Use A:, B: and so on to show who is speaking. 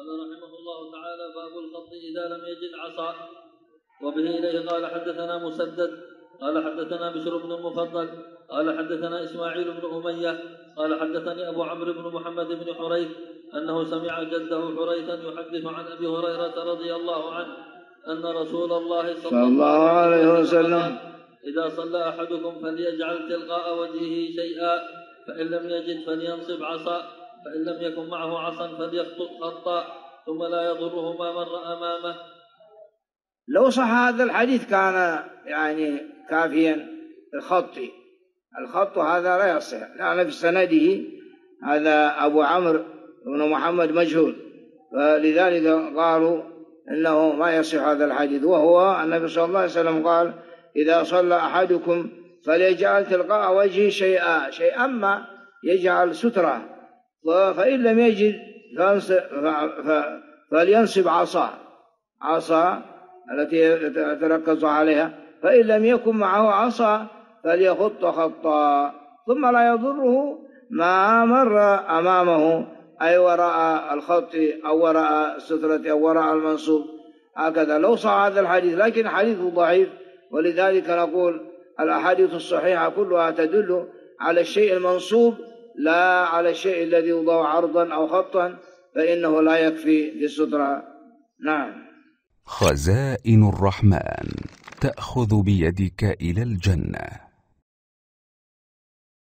A: قال رحمه الله تعالى: باب الخط إذا لم يجد عصا. وبه إليه قال حدثنا مسدد قال حدثنا بشر بن المفضل قال حدثنا إسماعيل بن أمية قال حدثني أبو عمرو بن محمد بن حريث أنه سمع جده حريثا يحدث عن أبي هريرة رضي الله عنه أن رسول الله صلى الله عليه وسلم: إذا صلى أحدكم فليجعل تلقاء وجهه شيئا، فإن لم يجد فلينصب عصا، فإن لم يكن معه عصا فليخطط خطا، ثم لا يضره ما مر أمامه.
B: لو صح هذا الحديث كان كافيا. الخط هذا لا يصح، لأن في سنده هذا أبو عمرو بن محمد مجهول، فلذلك قالوا إنه ما يصح هذا الحديث. وهو النبي صلى الله عليه وسلم قال: إذا صلى أحدكم فليجعل تلقاء وجهه شيئا ما يجعل سترة، فإن لم يجد فلينصب عصا التي يتركز عليها، فإن لم يكن معه عصا فليخط خطا، ثم لا يضره ما مر أمامه، أي وراء الخط أو وراء السترة أو وراء المنصوب. هكذا لو صح هذا الحديث، لكن حديث ضعيف، ولذلك نقول الأحاديث الصحيحة كلها تدل على الشيء المنصوب لا على الشيء الذي يوضع عرضا أو خطا، فإنه لا يكفي للسترة. نعم.
C: خزائن الرحمن تأخذ بيدك إلى الجنة.